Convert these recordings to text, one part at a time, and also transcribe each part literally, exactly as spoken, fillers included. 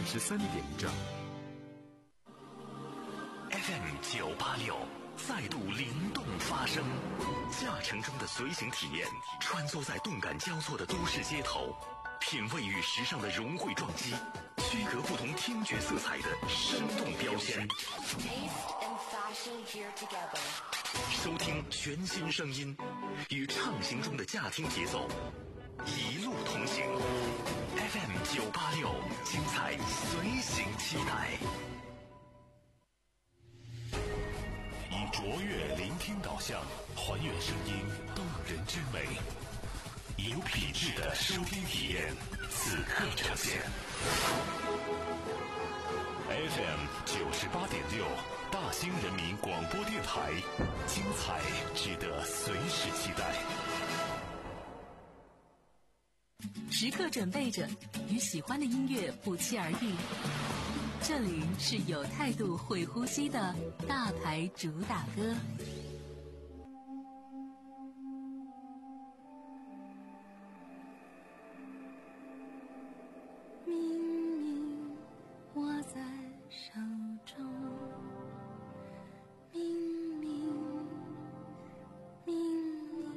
十三点整。 F M 九八六再度灵动发声，驾乘中的随行体验，穿梭在动感交错的都市街头，品味与时尚的融汇撞击，区隔不同听觉色彩的生动标签。收听全新声音，与畅行中的驾听节奏，一路同行。F M 九八六，精彩随行期待。以卓越聆听导向，还原声音动人之美，有品质的收听体验，此刻呈现。F M 九十八点六，大兴人民广播电台，精彩值得随时期待。 时刻准备着，与喜欢的音乐不期而遇。这里是有态度会呼吸的大牌主打歌。 明明握在手中，明明明明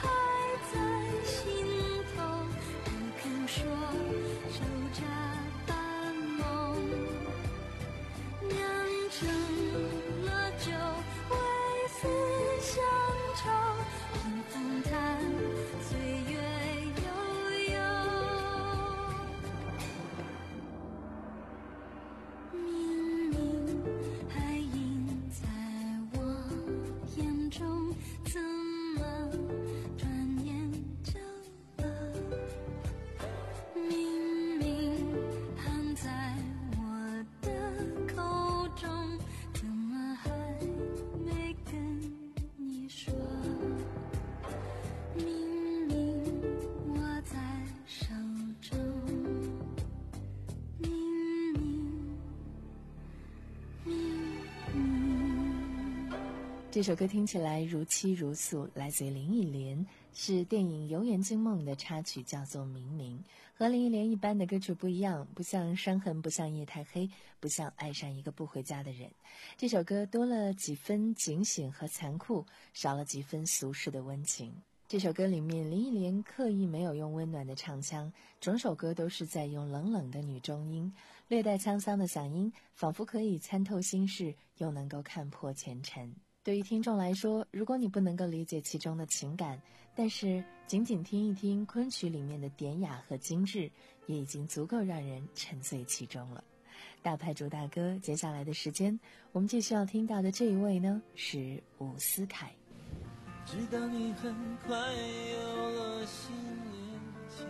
手札。 这首歌听起来如泣如诉，来自于林忆莲，是电影《游园惊梦》的插曲，叫做《明明》。和林忆莲一般的歌曲不一样，不像《伤痕》，不像《夜太黑》，不像《爱上一个不回家的人》。这首歌多了几分警醒和残酷，少了几分俗世的温情。这首歌里面，林忆莲刻意没有用温暖的唱腔，整首歌都是在用冷冷的女中音，略带沧桑的嗓音，仿佛可以参透心事，又能够看破前尘。对于听众来说，如果你不能够理解其中的情感，但是仅仅听一听昆曲里面的典雅和精致，也已经足够让人沉醉其中了。大牌主大哥，接下来的时间，我们继续要听到的这一位呢，是伍思凯。 知道你很快有了新恋情，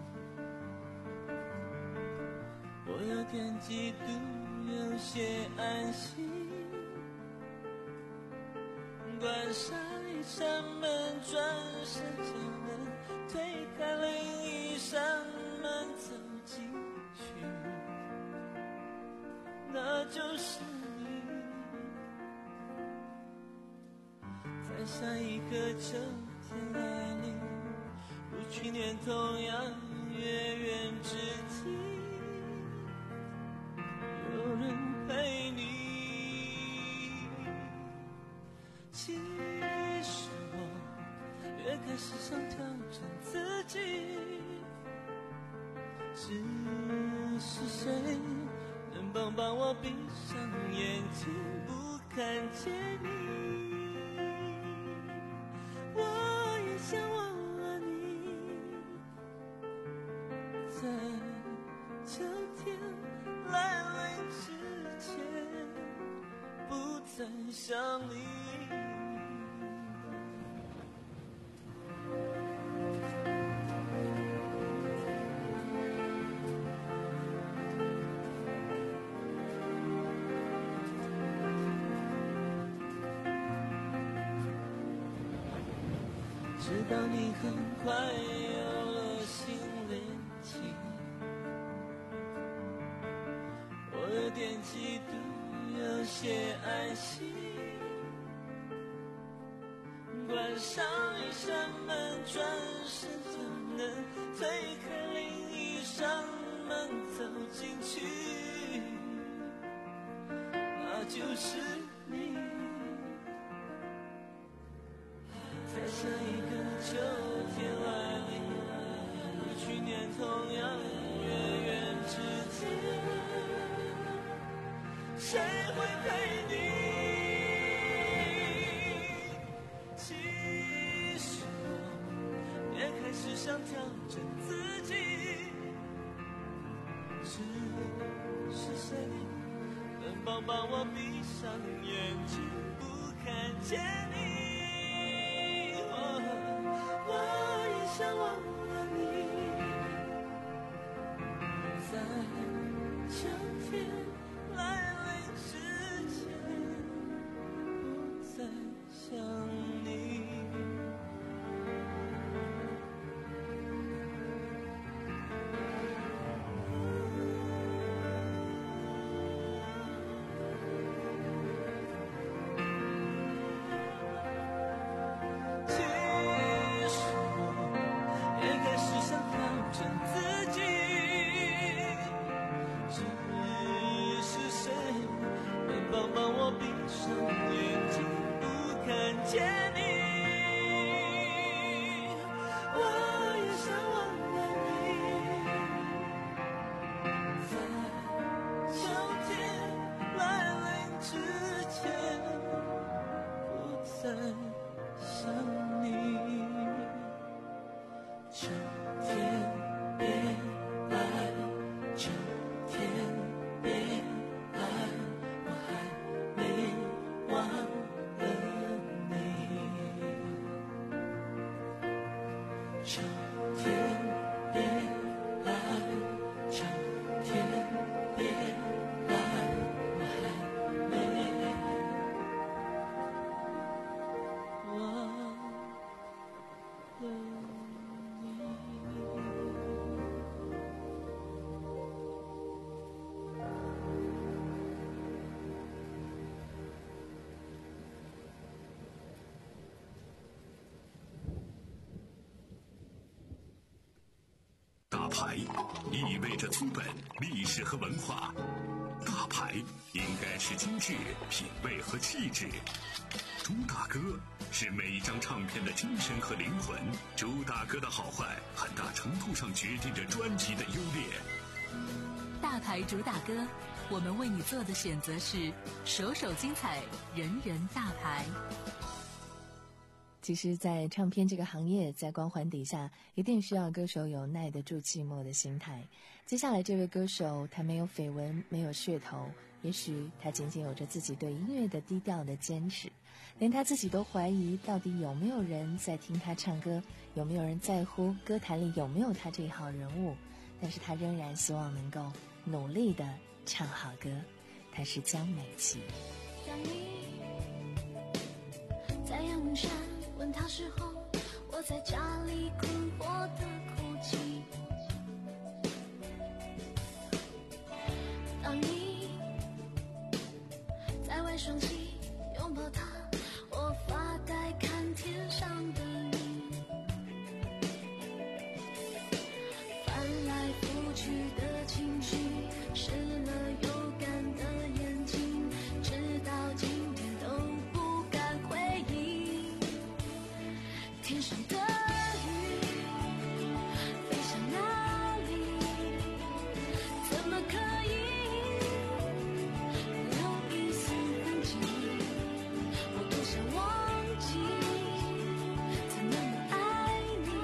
我有点嫉妒，有些安心。关上一扇门，转身就能推开另一扇门，走进去，那就是你。在下一个秋天来临，如去年同样月圆之际，有人陪你。其实我越开始想调整自己，只是谁能帮帮我闭上眼睛不看见你。我也想忘了你，在秋天来临之前不再想你。知道你很快有了新恋情，我有点嫉妒，有些安心。关上一扇门，转身就能推开另一扇门，走进去，那就是你。在下一个秋天来临，如去年同样月圆之际，谁会陪你？其实我也开始想调整自己，只是谁能帮帮我闭上眼睛不看见你。我也想忘了你，在秋天来临之前不再想你。 大牌意味着资本、历史和文化，大牌应该是精致、品味和气质。朱大哥是每一张唱片的精神和灵魂，朱大哥的好坏很大程度上决定着专辑的优劣。 大牌主打歌，我们为你做的选择是首首精彩，人人大牌。 其实在唱片这个行业，在光环底下一定需要歌手有耐得住寂寞的心态。接下来这位歌手，他没有绯闻，没有噱头，也许他仅仅有着自己对音乐的低调的坚持，连他自己都怀疑到底有没有人在听他唱歌，有没有人在乎歌坛里有没有他这一号人物，但是他仍然希望能够努力的唱好歌。他是江美琪。 当你在阳明山问他时候，我在家里困惑的哭泣。当你在外双膝拥抱他，我发呆看天上的你。翻来覆去的情绪，湿了有干的眼睛，直到今天都不敢回忆。天上的雨飞向哪里？怎么可以留一丝痕迹？我多想忘记曾那么爱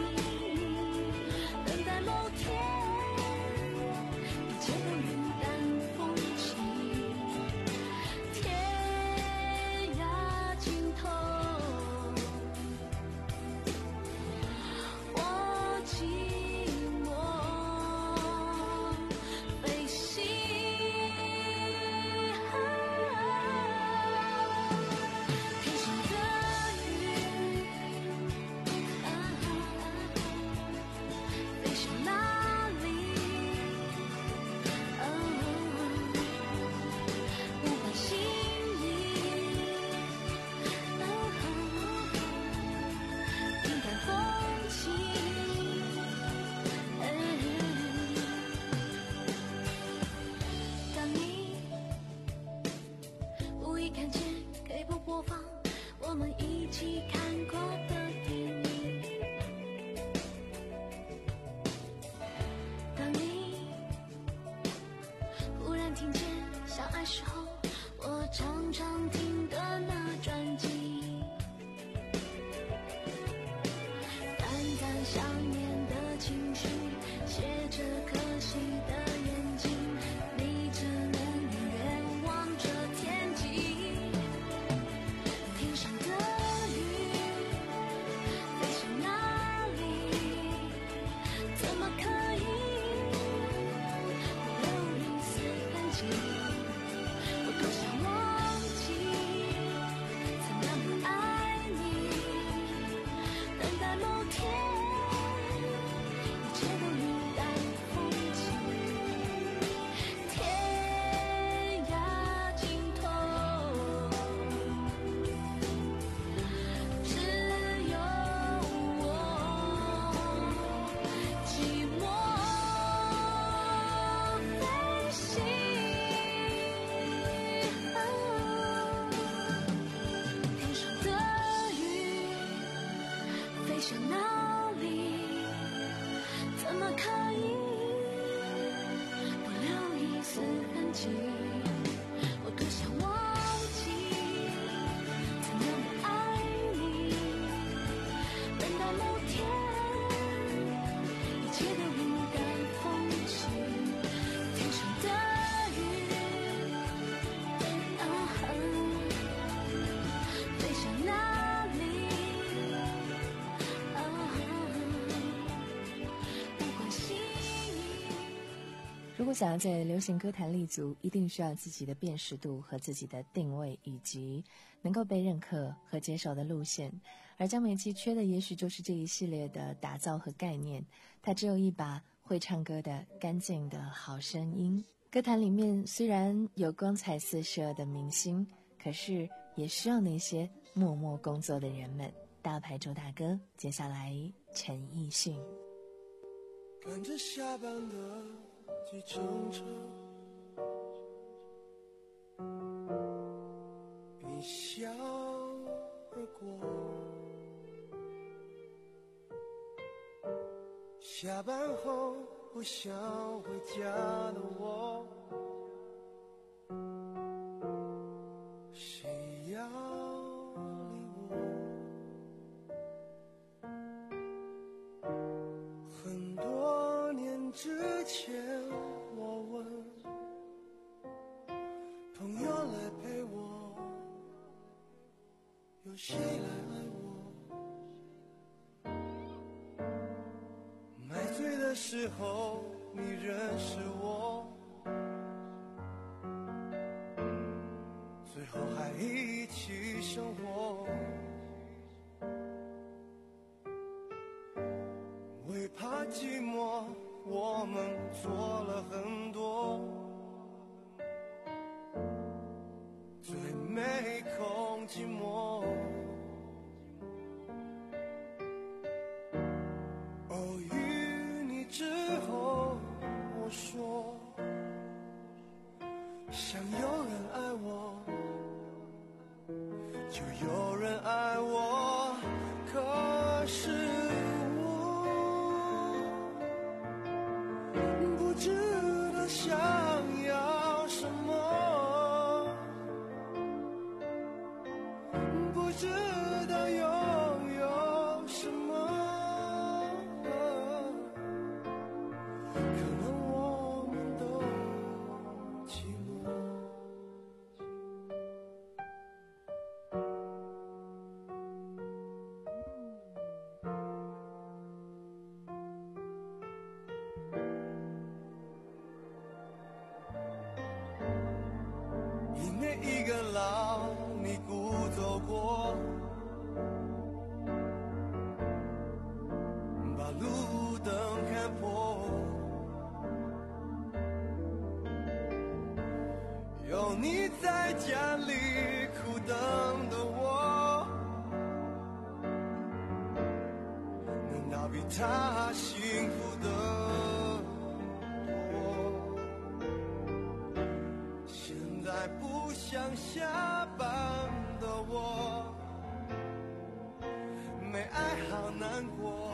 你，等待某天一切都云淡风轻。天涯尽头，我寂寞飞行。天上的雨飞向哪里？无关心意，云淡风轻。当你无意看见 K 播播放我们一起看过的电影，当你忽然听见相爱时候我常常听的那专辑，淡淡想念的情绪，写着可惜的眼睛，你只能远远望着天际。天上的雨飞向哪里？怎么可以留一丝痕迹？我多想忘记曾那么爱你，等待某天一切都云淡风轻。天涯尽头，只有我寂寞飞行。天上的雨飞向哪里？怎么可以不留一丝痕迹？我多想忘记曾那么爱你，等待某天一切都云淡风轻。天上的雨飞向哪里？无关心意。 如果想要在流行歌坛立足，一定需要自己的辨识度和自己的定位，以及能够被认可和接受的路线。而江美琪缺的也许就是这一系列的打造和概念。她只有一把会唱歌的干净的好声音。歌坛里面虽然有光彩四射的明星，可是也需要那些默默工作的人们。大牌主打歌，接下来陈奕迅。 赶着下班的计程车，一笑而过。下班后不想回家的我，谁要理我？很多年之前我问朋友来陪我，有谁来爱我？买醉的时候你认识我，最后还一起生活。为怕寂寞我们做了很多，最没空寂寞。偶遇你之后我说想有人爱我就有人爱我，可是不知道想要什么，不知道拥有什么，可能我们都寂寞。一个老你孤走过，把路灯看破，有你在家里苦等的我，难道比他幸福的不想下班的我，没爱好难过，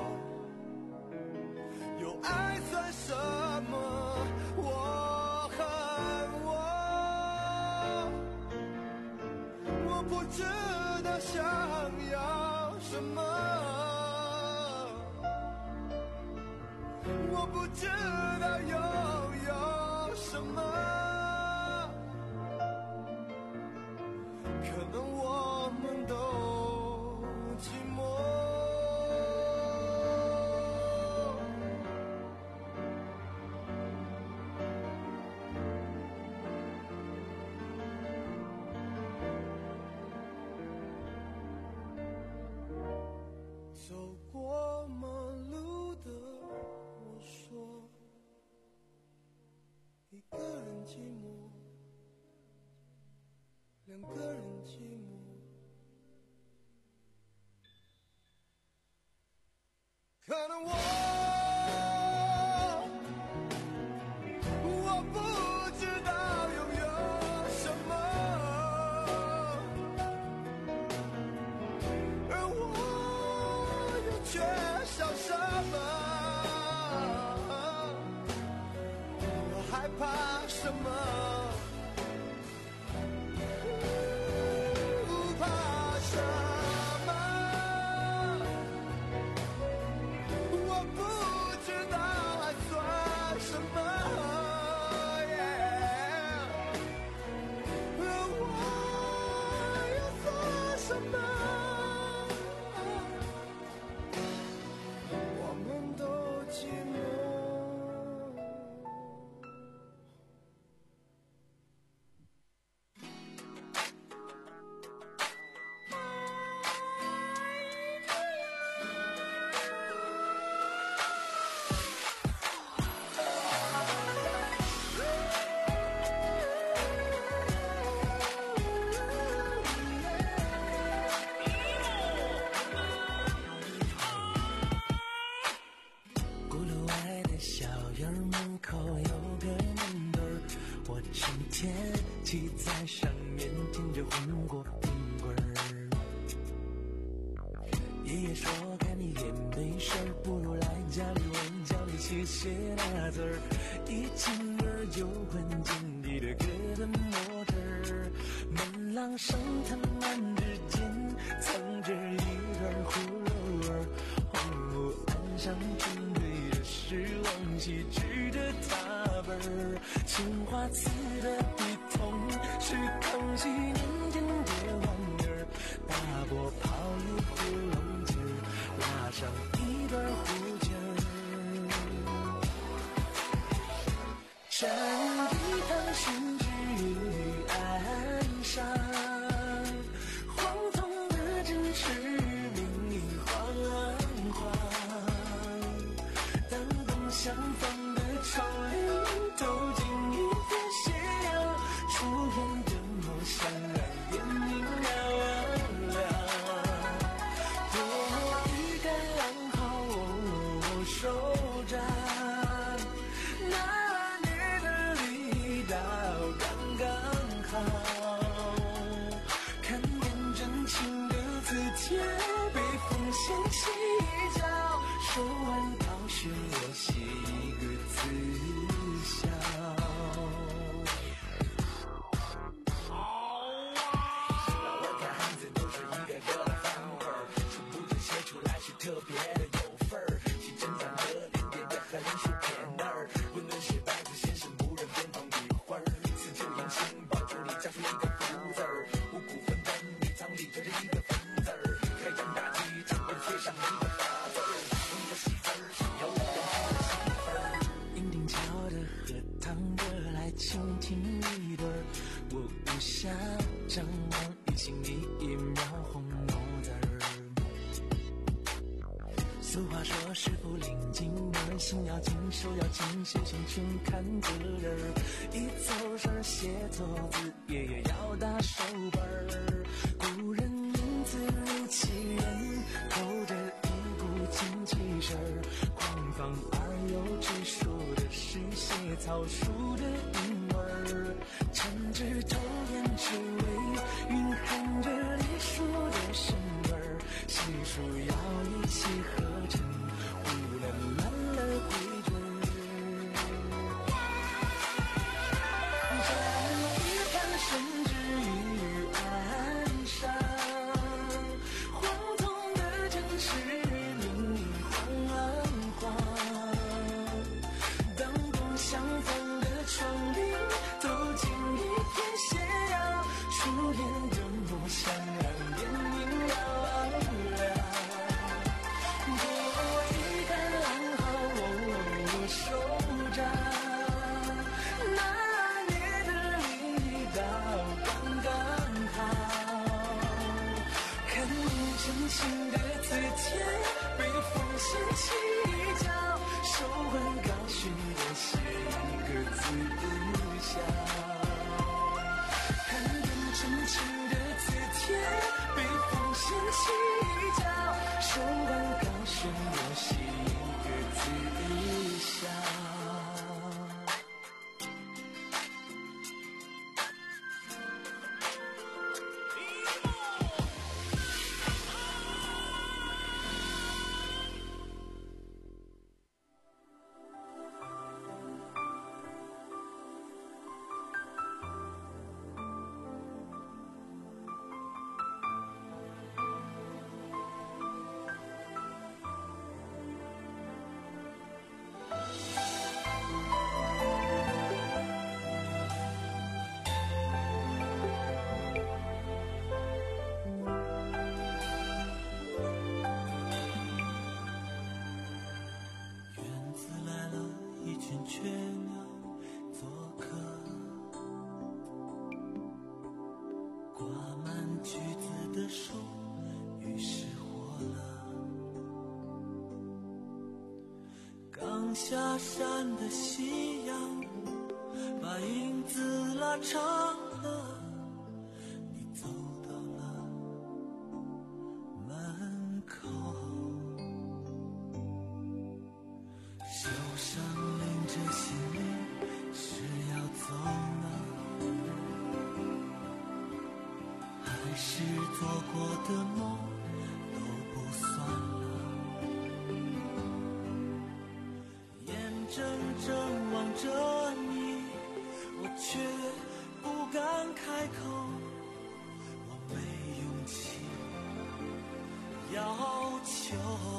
有爱算什么？我恨我，我不知道想要什么，我不知道拥有什么。可能我们都寂寞。走过马路的我说，一个人寂寞，两个人寂寞，可能我我不知道拥有什么，而我又缺少什么，我害怕什么？ 小院门口有个门墩儿，我成天骑在上面听着红果冰棍儿。爷爷说看你也没事儿，不如来家里我教你写写大字儿，一进门就闻见你的疙瘩沫子儿，门廊上藤蔓之间藏着一段葫芦儿，荒芜岸上正对着是王羲之的踏本儿，青花瓷的笔筒是康熙年间的玩意儿，大波泡一壶龙井儿，拉上一段胡琴儿，站一旁寻知于岸上，黄铜的针是明晃晃，灯光相放的窗棂透进一片斜阳，初恋的梦想让眼明亮亮，多一杆狼毫我手札，拿捏的力道刚刚好，看见真情的字帖被风掀起一角，手腕高悬我写一个字笑，老外看汉字都是一个个的范味儿，殊不知写出来是特别的有份儿，细针长的连点的和连书撇那儿，论论是白字先是无人边旁一会儿，四九阳心抱住你加出一个福字儿，五谷分担你仓里着着一个分字儿，开张大吉掌柜贴上一个八字儿，你的喜字儿是有人的媳妇儿，银锭桥的荷塘的来倾听一对儿，我不想张望一心你一秒红眸子儿，俗话说师傅领进门，心要静手要静，写心全看个人儿，一走神写错字，爷爷要打手本儿，古人名字如其人，透着一股精气神儿，狂放而又直说的是写草书的韵味儿，缠枝头烟之味蕴含着隶书的神味儿，细数要一气呵成，忽然乱了规矩儿，站一旁深知于岸上，黄铜的针是明明晃晃，灯光相放的窗棂透进一片斜阳，初恋的梦想让眼明亮亮，多一杆狼毫我手札，拿捏的力道刚刚好，看你真情的字帖被风掀起一角，手腕高悬的写一个字笑，看见真情的字帖被风掀起一角，手腕高悬的写一个字笑。院子来了一群雀鸟做客，挂满橘子的手于是活了，刚下山的夕阳把影子拉长了，你走到了门口， 手上拎着行李是要走了，还是做过的梦都不算了，眼睁睁望着你，我却不敢开口，我没勇气要求。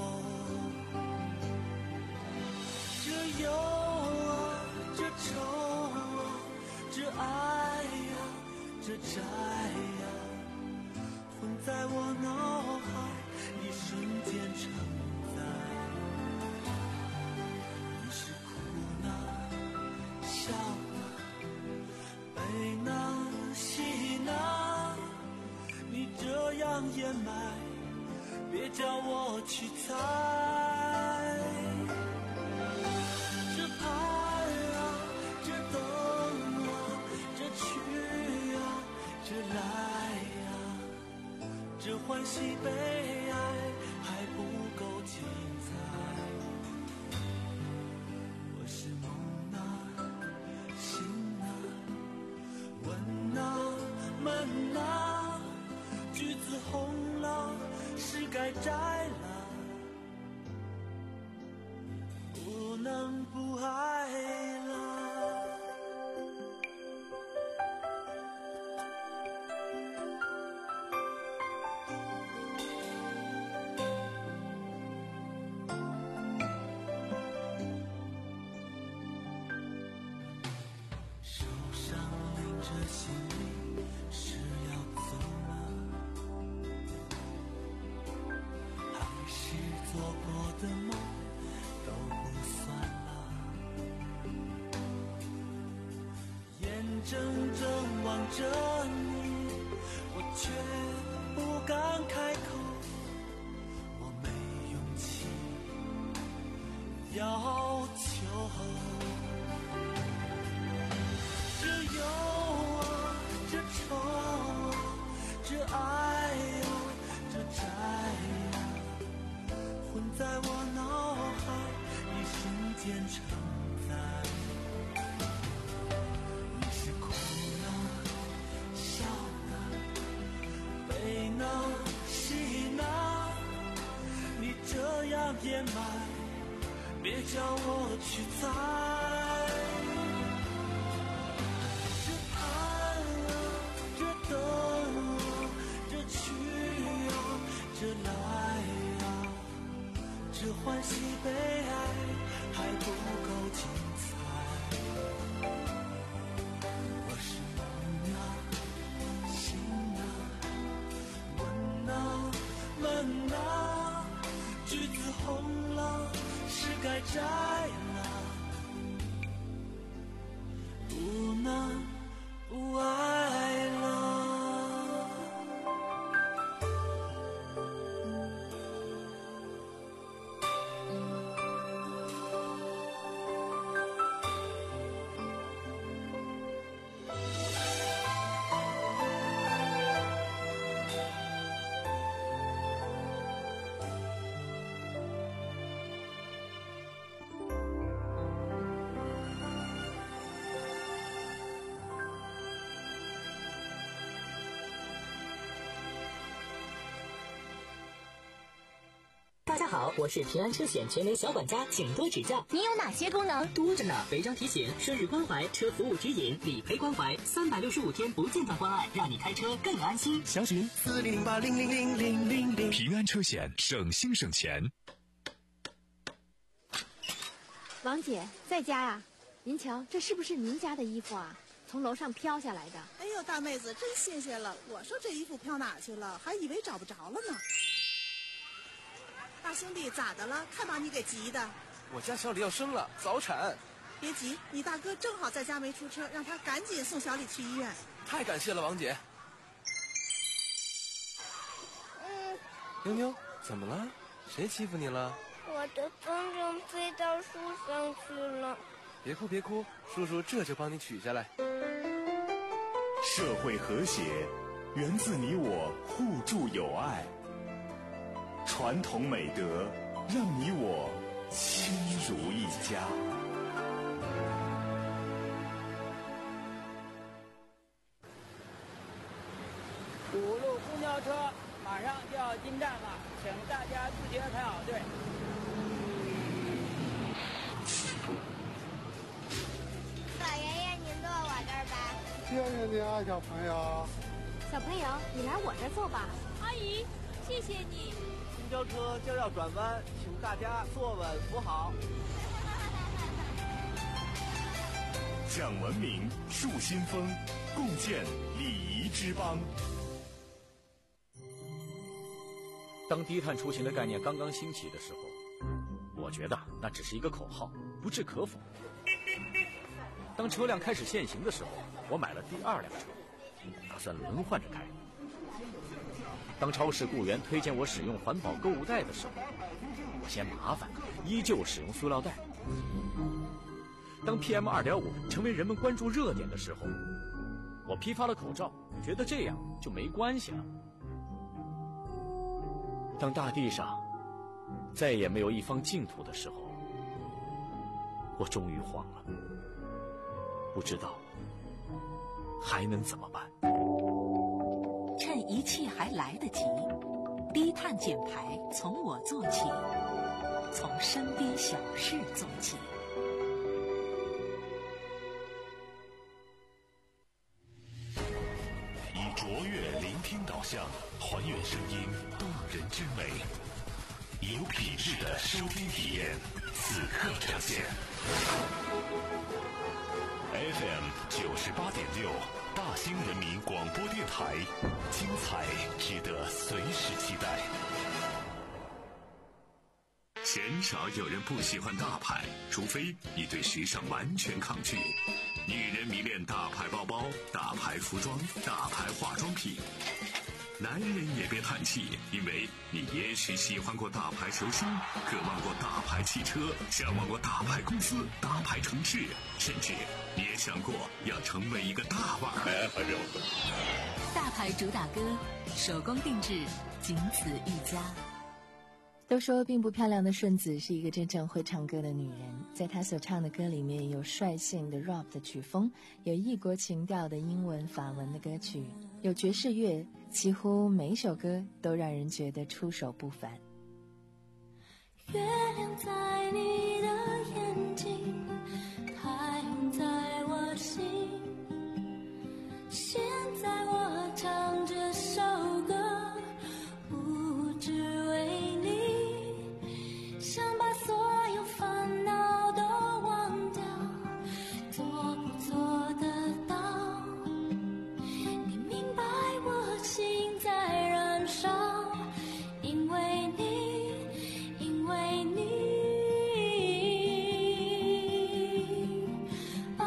这忧啊，这愁啊，这爱呀，这债呀，混在我脑海，一瞬间承载。你是哭呢，笑呢，悲呢，喜呢，你这样掩埋，别叫我去猜。这盼啊，这等啊，这去啊，这来啊，这欢喜悲哀还不够精彩。我是梦啊，醒啊，问啊，闷啊，橘子红了，是该摘了，不能不爱了。手上拎着行李是要走了，还是做过的梦都不算了，眼睁睁望着你，我却不敢开口，我没勇气要求。这忧啊，这愁啊，这爱呀，这债呀，混在我脑海，一瞬间承载。你是哭呢，笑呢，悲呢，喜呢，你这样掩埋，别叫我去猜。这盼啊，这等啊，这去啊，这来啊，这欢喜悲哀还不够精彩。我是梦啊，醒啊，问啊，闷啊，橘子红了，是该摘了，不能不爱了。 大家好，我是平安车险全联小管家，请多指教。 你有哪些功能？ 多着呢，违章提醒、生日关怀、车服务指引、理赔关怀，三百六十五天不间断关爱，让你开车更安心。 详询四零零八零零零零零零。 平安车险，省心省钱。 王姐在家呀？您瞧，这是不是您家的衣服啊？从楼上飘下来的。 哎呦，大妹子真新鲜了！我说这衣服飘哪去了，还以为找不着了呢。大兄弟，咋的了？看把你给急的。 我家小李要生了，早产。 别急，你大哥正好在家没出车，让他赶紧送小李去医院。 太感谢了，王姐。 嗯。 妞妞，怎么了？谁欺负你了？ 我的风筝飞到树上去了。 别哭别哭，叔叔这就帮你取下来。 社会和谐源自你我互助友爱，传统美德让你我亲如一家。 五路公交车马上就要进站了，请大家自觉排好队。 老爷爷，您坐我这儿吧。 谢谢你啊，小朋友。 小朋友，你来我这儿坐吧。 阿姨，谢谢你。 公交车将要转弯，请大家坐稳扶好。 讲文明，树新风，共建礼仪之邦。 当低碳出行的概念刚刚兴起的时候，我觉得那只是一个口号，不置可否。当车辆开始限行的时候，我买了第二辆车，打算轮换着开。当超市雇员推荐我使用环保购物袋的时候，我嫌麻烦，依旧使用塑料袋。当 P M 二点五 成为人们关注热点的时候，我批发了口罩，觉得这样就没关系了。当大地上再也没有一方净土的时候，我终于慌了，不知道还能怎么办。 趁一切还来得及，低碳减排从我做起，从身边小事做起。 以卓越聆听导向，还原声音动人之美，有品质的收听体验，此刻呈现。F M 九十八点六，大兴人民广播电台，精彩值得随时期待。鲜少有人不喜欢大牌，除非你对时尚完全抗拒。女人迷恋大牌包包、大牌服装、大牌化妆品。男人也别叹气，因为你也许喜欢过大牌球星，渴望过大牌汽车，向往过大牌公司、大牌城市，甚至你也想过要成为一个大腕儿。 大牌主打歌，手工定制，仅此一家。 都说并不漂亮的顺子是一个真正会唱歌的女人，在她所唱的歌里面有率性的 rap 的曲风，有异国情调的英文法文的歌曲，有爵士乐，几乎每一首歌都让人觉得出手不凡。 月亮在你的眼睛，太阳在我心，现在我唱这首歌，不只为你，想把所有烦恼都忘掉，做不做得到？你明白我心在燃烧，因为你，因为你，哦，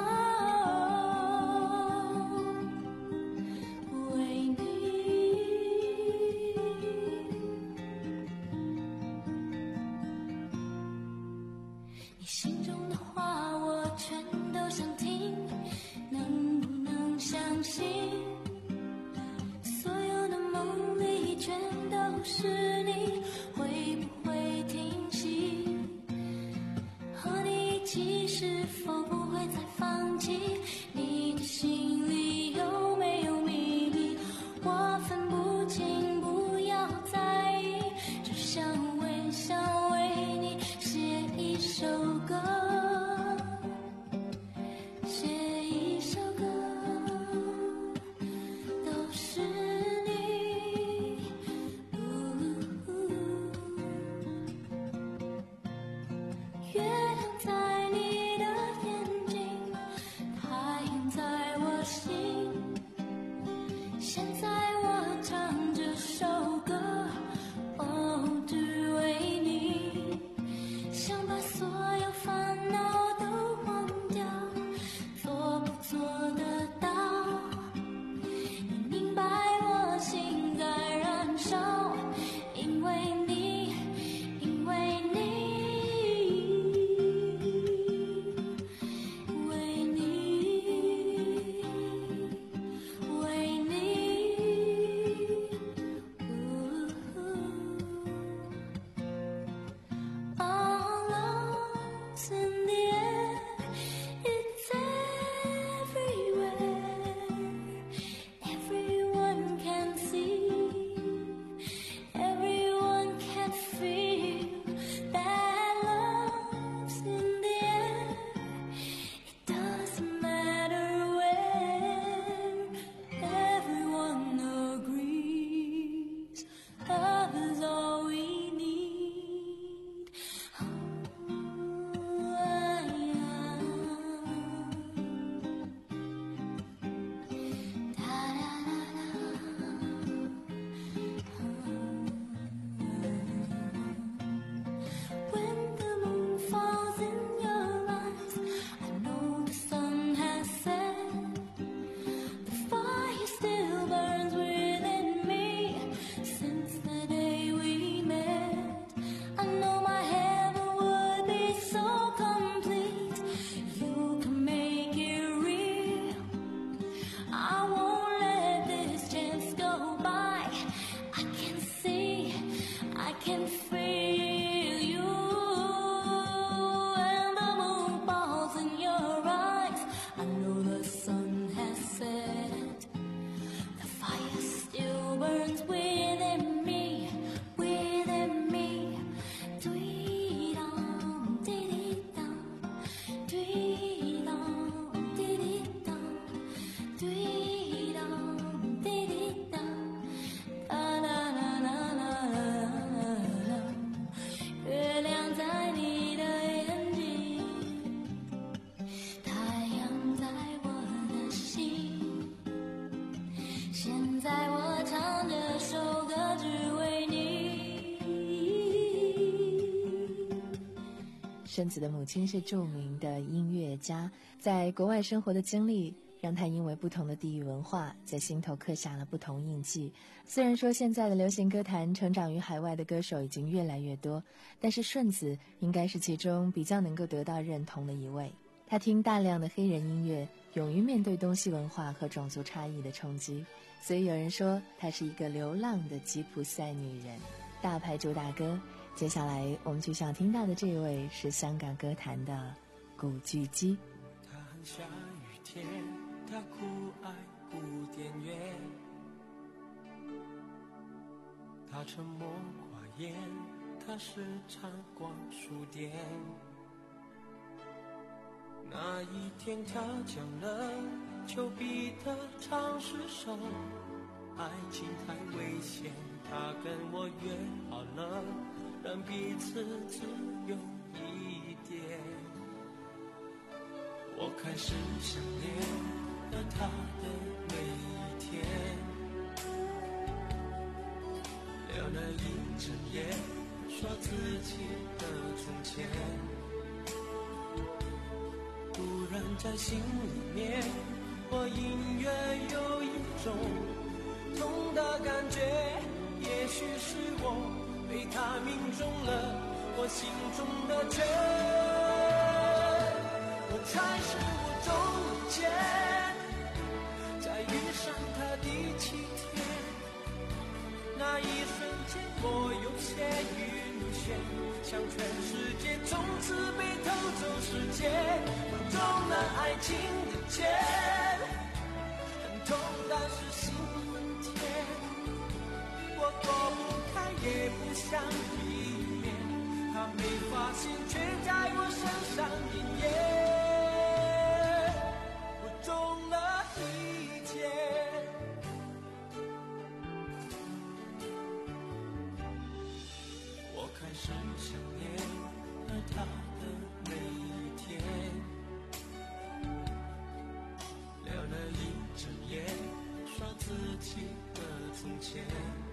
为你。你心中的话我全都想听，能不能相信？所有的梦里全都是你，会不会停息？和你一起是否不会再放弃？你的心里有没有秘密？我分不清，不要在意，只想微笑为你写一首歌，写一首歌，都是你。月亮在你的眼睛，太阳在我心。 顺子的母亲是著名的音乐家，在国外生活的经历让他因为不同的地域文化在心头刻下了不同印记。虽然说现在的流行歌坛成长于海外的歌手已经越来越多，但是顺子应该是其中比较能够得到认同的一位。他听大量的黑人音乐，勇于面对东西文化和种族差异的冲击，所以有人说她是一个流浪的吉普赛女人。大牌主打歌，接下来我们就想听到的这位是香港歌坛的古巨基。 他很下雨天，他酷爱古典乐，他沉默寡言，他时常逛书店。那一天他讲了丘比特唱诗首，爱情太危险，他跟我约好了，让彼此自由一点。我开始想念了他的每一天，聊了一整夜，说自己的从前。突然在心里面，我隐约有一种痛的感觉，也许是我被他命中了我心中的缺，我才是我中一切，在遇上他第七天，那一瞬间我有些晕眩，像全世界从此被偷走世界，我中了爱情的劫，很痛但是心很甜，我躲不开也不想避免，他没发现却在我身上演演，我中了一劫。我开始想念了他的每一天，聊了一整夜，说自己的从前。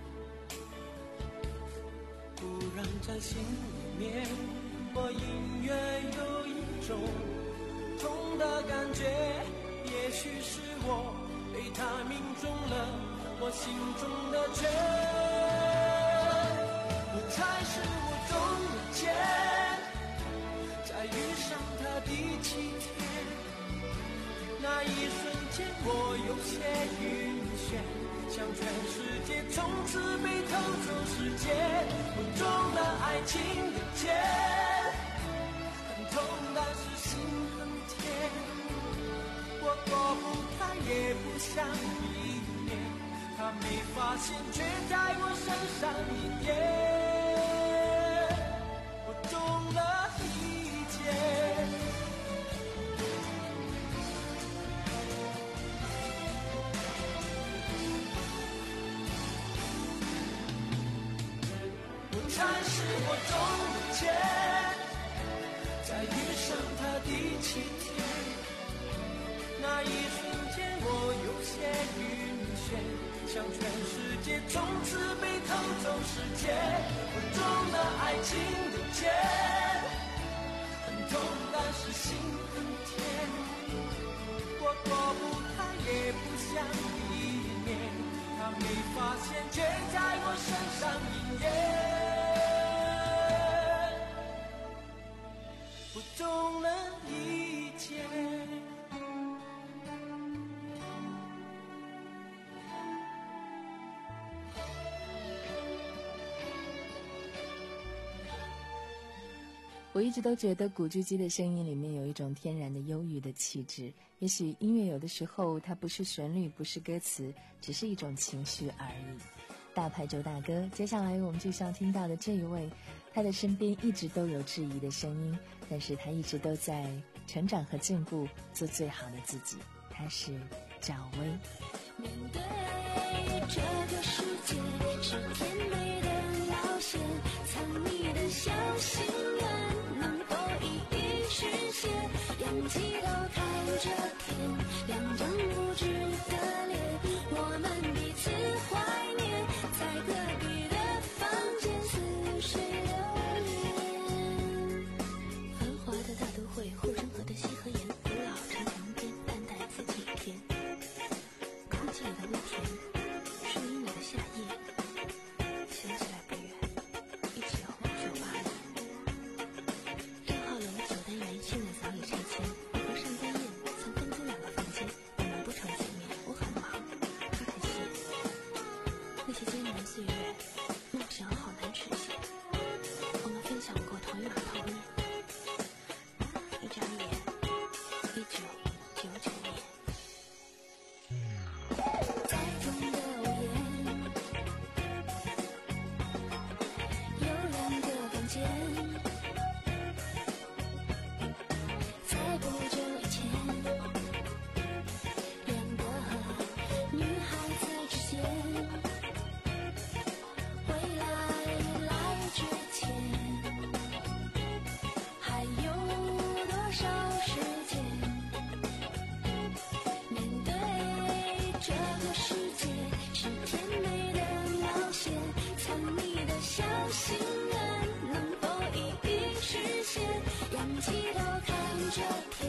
突然在心里面，我隐约有一种痛的感觉，也许是我被他命中了我心中的缺，我才是我中的劫，在遇上他第七天，那一瞬间我有些晕眩，像全世界从此被偷走世界，我中了爱情的劫，很痛但是心很甜，我躲不开也不想避免，他没发现却在我身上演演，我中了一劫。才是我中的劫，在遇上他第七天，那一瞬间我有些晕眩，像全世界从此被偷走世界，我中了爱情的劫，很痛但是心很甜，我躲不开也不想避免，他没发现却在我身上演演，我中了一劫。 我一直都觉得古巨基的声音里面有一种天然的忧郁的气质，也许音乐有的时候它不是旋律，不是歌词，只是一种情绪而已。大牌周大哥，接下来我们就想听到的这一位，他的身边一直都有质疑的声音，但是他一直都在成长和进步，做最好的自己。他是赵薇。 面对这个世界是甜美的冒险，藏你的小心愿能否一一实现，仰起头看着天，两张不知的脸，我们彼此怀念，在隔壁的房间似水流年，呵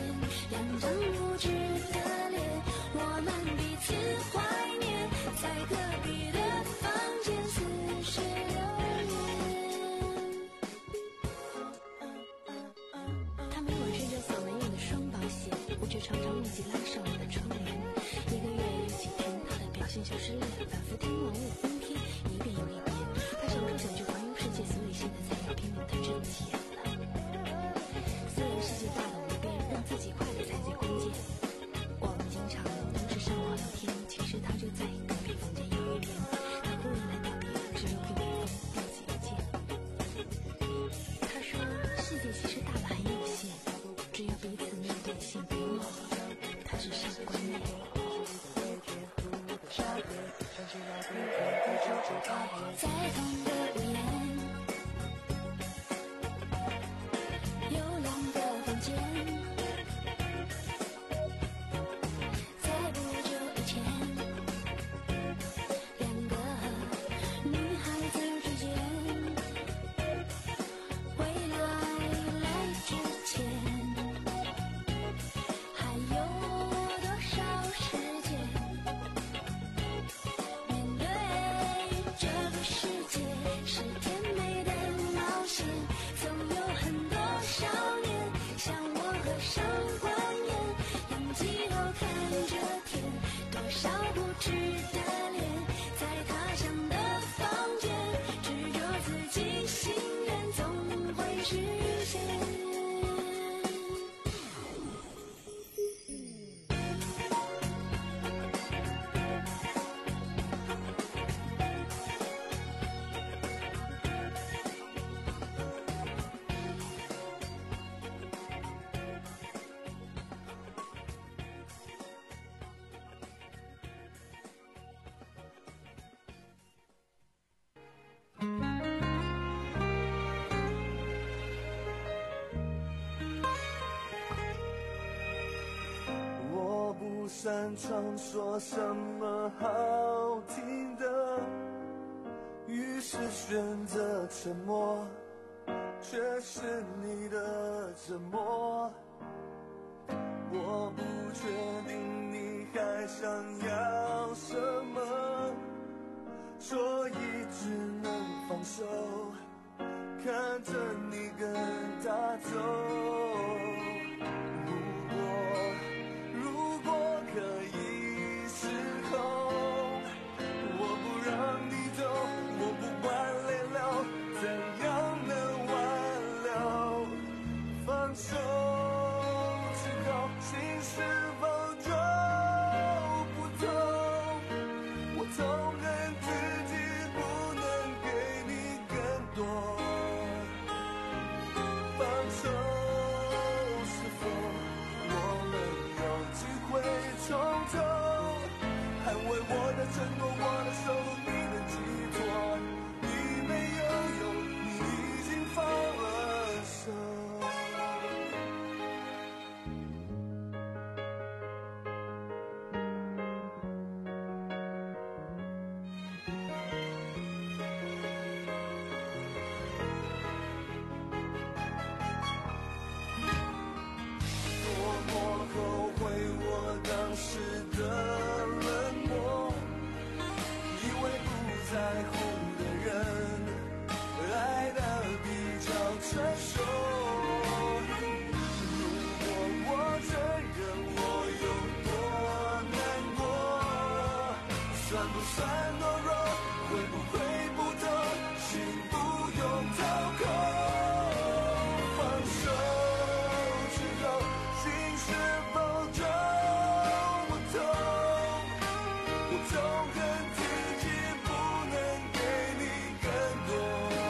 间，两张无知的脸，我们彼此怀念，在隔壁的房间似水流年。他每晚睡觉锁门用的双保险，我却常常忘记拉上我的窗帘。一个月有几天，他的表现就是恋，反复听完我风篇，一遍又一遍。他想说想去环游世界，所以现在才要拼命的挣钱了。虽然世界大的无边，让自己快乐才最关键。我们经常同时上网聊天，其实他就在隔壁房间有一边。他忽然来道别，只有屏幕风掉几个键。他说世界其实大的很有限，只要彼此面对心别忘了，他是上观念。在同个屋檐，有两个房间，在不久以前，两个女孩子之间，未来来之前，还有多少时间？面对这个世界是甜美的冒险，总有很多少年像我合上欢颜，仰起头看着天，多少不知的脸，在他乡的房间，执着自己心愿总会实现。 我不擅长说什么好听的，于是选择沉默，却是你的折磨。我不确定你还想要什么，所以只能放手，看着你跟他走。可以失控，我不让你走，我不管累了，怎样能挽留？放手之后，心是否就不痛？我痛恨自己不能给你更多。放手是否我们有机会重走，捍卫我的承诺，我的守护，你的寄托。你没有用，你已经放了手。多么后悔我当时的冷漠，以为不在乎的人爱得比较成熟。如果我承认我有多难过，算不算懦弱？会不会不懂？心不用掏空。放手之后，心是否就不痛？我痛恨自己不能给你更多。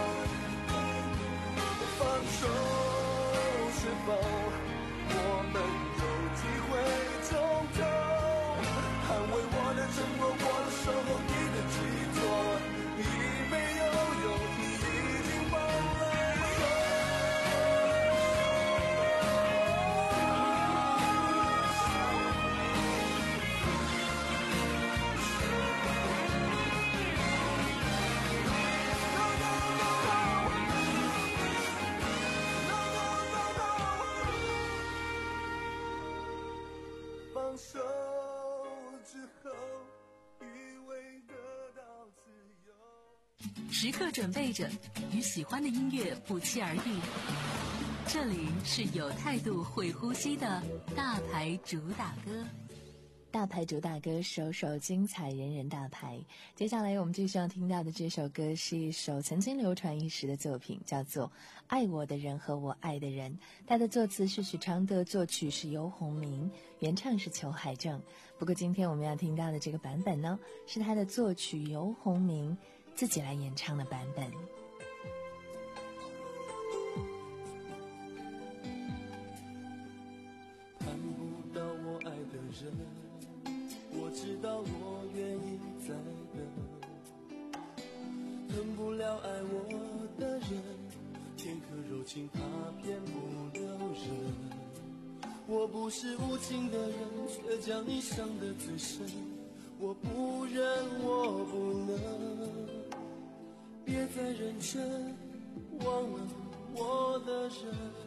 放手是否我们有机会重走？捍卫我的承诺，我的守候，你的放手之后，以为得到自由。 时刻准备着，与喜欢的音乐不期而遇。这里是有态度会呼吸的大牌主打歌。 大牌主打歌，首首精彩，人人大牌。接下来我们继续要听到的这首歌是一首曾经流传一时的作品，叫做《爱我的人和我爱的人》。它的作词是许常德，作曲是游鸿明，原唱是裘海正。不过今天我们要听到的这个版本呢，是他的作曲游鸿明自己来演唱的版本。 看不到我爱的人，我知道我愿意再等，等不了爱我的人，天可柔情怕骗不了人。我不是无情的人，却将你伤得最深，我不忍我不能，别再认真忘了我的人。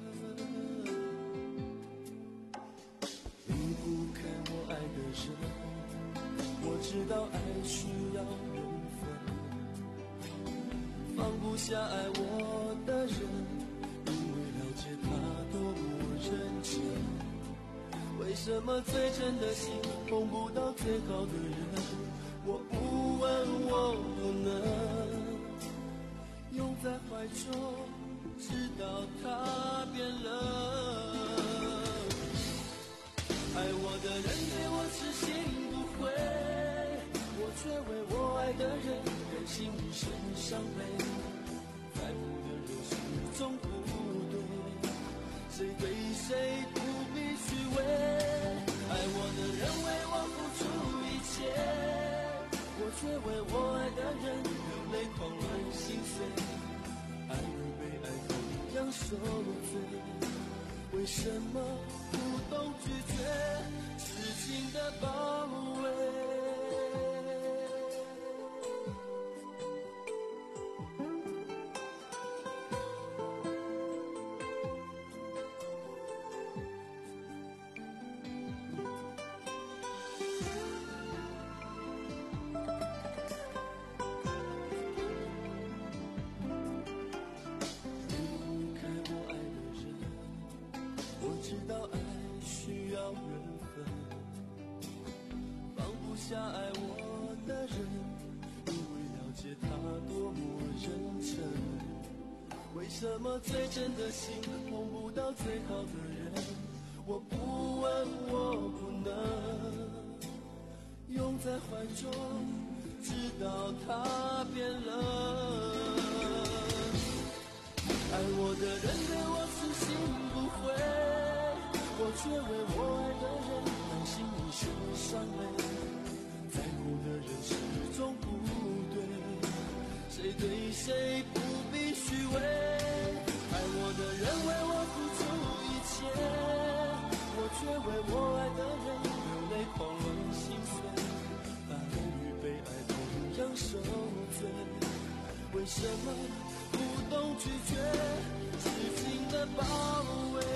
离不开我爱的人，我知道爱需要缘分，放不下爱我的人，因为了解他多么认真。为什么最真的心碰不到最好的人？我不问我不能，拥在怀中，直到他变冷。爱我的人对我痴心不悔，我却为我爱的人甘心一生伤悲。在乎的人始终不对，谁对谁不必虚伪。爱我的人为我付出一切，我却为我爱的人流泪狂乱心碎。爱与被爱同样受罪，为什么不懂拒绝痴情的包围？下爱我的人，因为了解他多么认真。为什么最真的心碰不到最好的人？我不问我不能，拥在怀中，直到他变冷。爱我的人对我痴心不悔，我却为我爱的人甘心一生伤悲。在乎的人始终不对，谁对谁不必虚伪。爱我的人为我付出一切，我却为我爱的人流泪狂乱心碎。爱与被爱同样受罪，为什么不懂拒绝痴情的包围？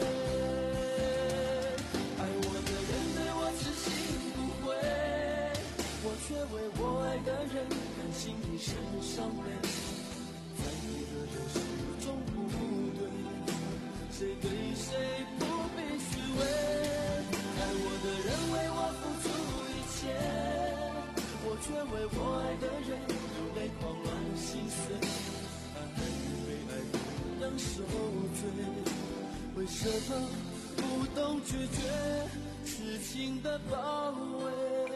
爱我的人对我痴心不悔，我却为我爱的人甘心一生伤悲。在乎的人始终不对，谁对谁不必虚伪。爱我的人为我付出一切，我却为我爱的人流泪狂乱心碎。爱与被爱同样受罪，为什么不懂拒绝痴情的包围？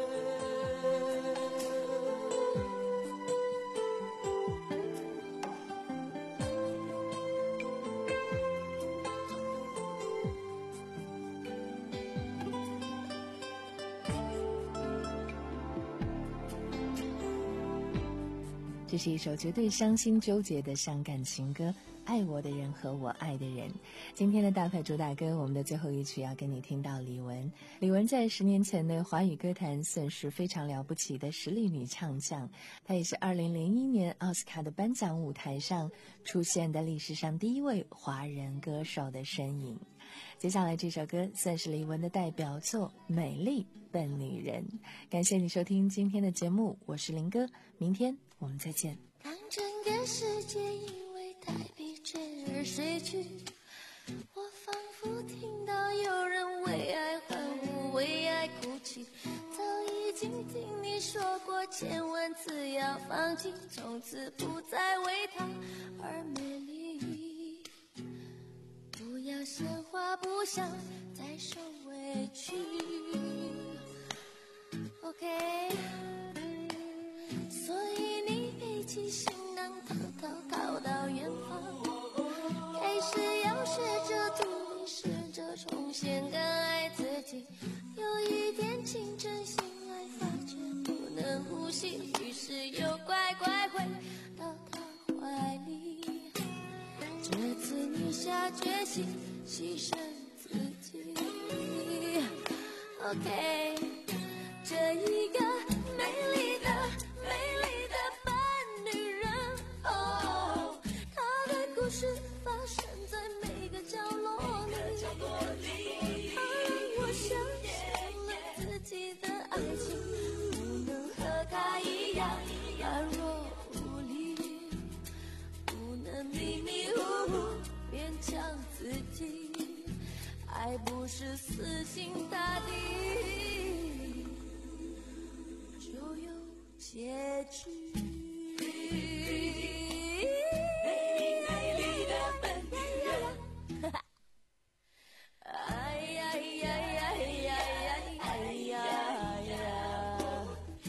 这是一首绝对伤心纠结的伤感情歌， 爱我的人和我爱的人。今天的大牌主打歌，我们的最后一曲要跟你听到李玟。李玟在十年前的华语歌坛算是非常了不起的实力女唱将，她也是二零零一年奥斯卡的颁奖舞台上出现的历史上第一位华人歌手的身影。接下来这首歌算是李玟的代表作《美丽笨女人》。感谢你收听今天的节目，我是林哥，明天我们再见。 当整个世界因为太疲倦而睡去，我仿佛听到有人为爱欢呼，为爱哭泣。早已经听你说过千万次要放弃，从此不再为他而美丽。不要闲话不想再受委屈 OK， 所以你背起行囊逃逃逃到远方，开始要学着独立，试着重新更爱自己。有一天清晨醒来发觉不能呼吸，于是又乖乖回到他怀里。这次你下决心牺牲自己 OK， 这一个美丽的美丽的笨女人哦，她的故事发生在每个角落里，她让我相信了自己的爱情不能和她一样软弱无力，不能迷迷糊糊勉强自己，爱不是死心塌地就有结局。美丽的笨女人，哎呀呀呀呀呀呀呀！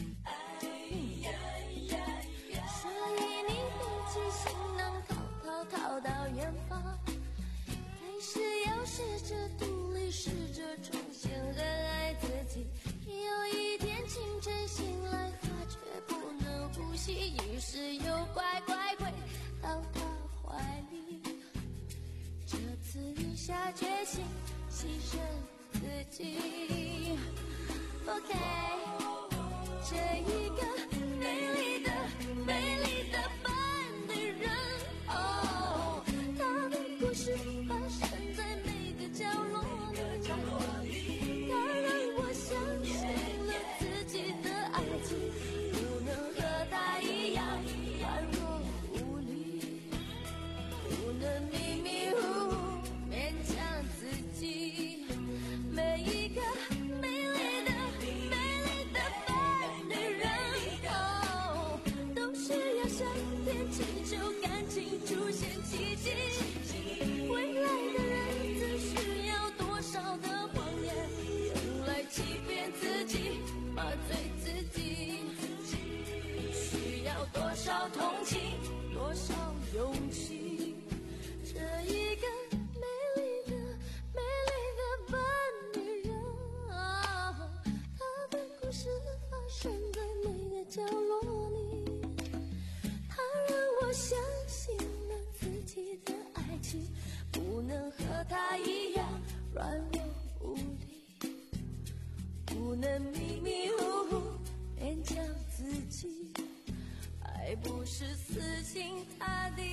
所以你背起行囊逃逃逃到远方，开始要试着独立，试着重新更爱自己。有一天清晨醒来发觉不能呼吸，于是又乖乖回到他怀里。这次你下决心牺牲自己 OK， 这一个美丽的美丽的笨女人哦，她的故事发生在每个角落里，她让我相信了自己的爱情不能和她一样软弱无力，不能迷迷糊糊勉强自己。每一个美丽的美丽的笨女人哦，都需要上天祈求感情出现奇迹。未来的日子需要多少的谎言用来欺骗自己，麻醉自己，需要多少同情，多少勇气。这一个美丽的美丽的笨女人啊，她的故事发生在每个角落里，她让我相信了自己的爱情不能和她一样软弱无力，不能迷迷糊糊勉强自己，爱不是死心塌地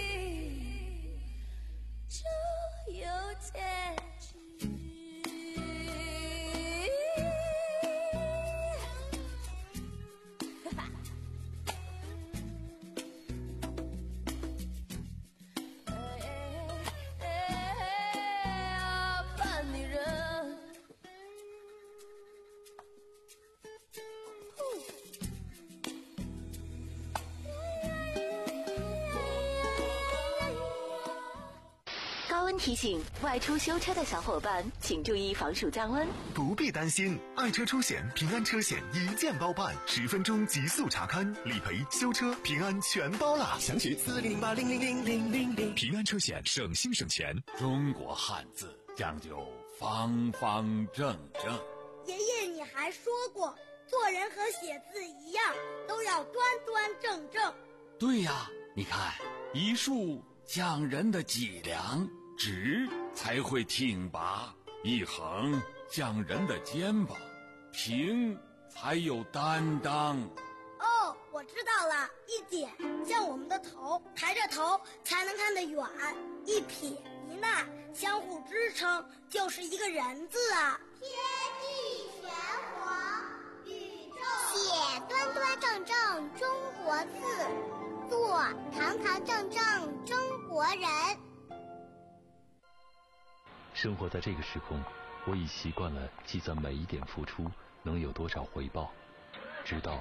就有结局。笨女人高温提醒：外出修车的小伙伴，请注意防暑降温。 不必担心，爱车出险平安车险一键包办，十分钟极速查勘、理赔、修车，平安全包了。详询四零零八零零零零零零。平安车险，省心省钱。 中国汉字讲究方方正正。 爷爷，你还说过，做人和写字一样，都要端端正正。 对呀，你看一竖匠人的脊梁，直才会挺拔；一横，匠人的肩膀，平才有担当。 哦，我知道了，一点像我们的头，抬着头才能看得远；一撇一捺，相互支撑，就是一个人字啊。 天地玄黄，宇宙写端端正正中国字，做堂堂正正中国人。 生活在这个时空，我已习惯了计算每一点付出能有多少回报，直到